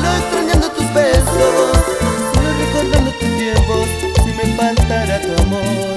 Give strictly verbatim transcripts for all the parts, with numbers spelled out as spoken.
solo extrañando tus besos, solo recordando tus tiempos, si me faltara tu amor.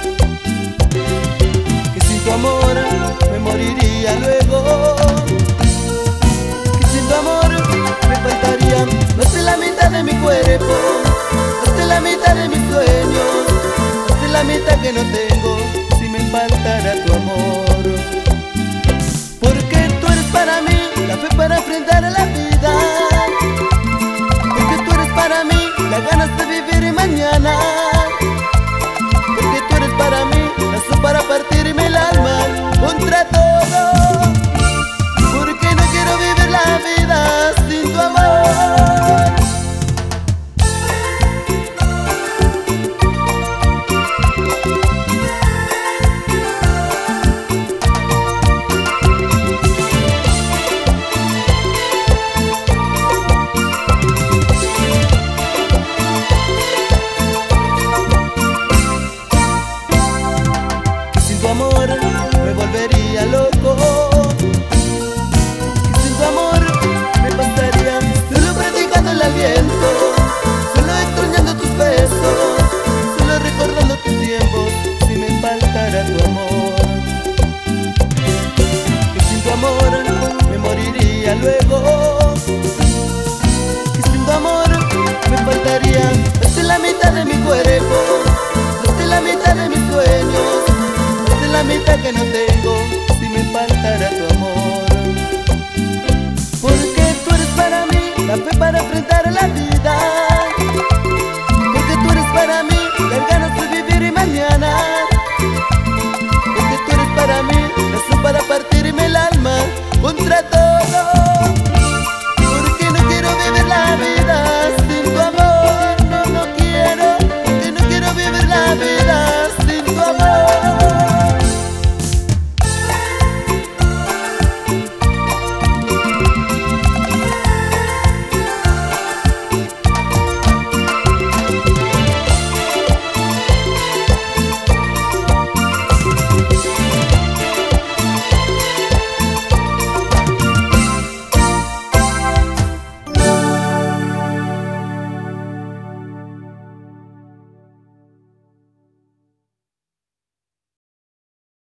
Que sin tu amor me moriría luego, que sin tu amor me faltaría más de la mitad de mi cuerpo, más de la mitad de mis sueños, más de la mitad que no tengo, si me faltara tu amor. Porque tú eres para mí la fe para enfrentar a la vida, porque tú eres para mí las ganas de vivir mañana, porque tú eres para mí la razón para partirme el alma contra todo, porque no quiero vivir la vida sin tu amor. Amor me volvería loco, que sin tu amor me pasaría solo predicando el aliento, solo extrañando tus besos, solo recordando tus tiempos, si me faltara tu amor. Que sin tu amor me moriría luego, que sin tu amor me faltaría más de la mitad de mi cuerpo, más de la mitad de mis sueños, la mitad que no tengo, si me faltara tu amor. Porque tú eres para mí la fe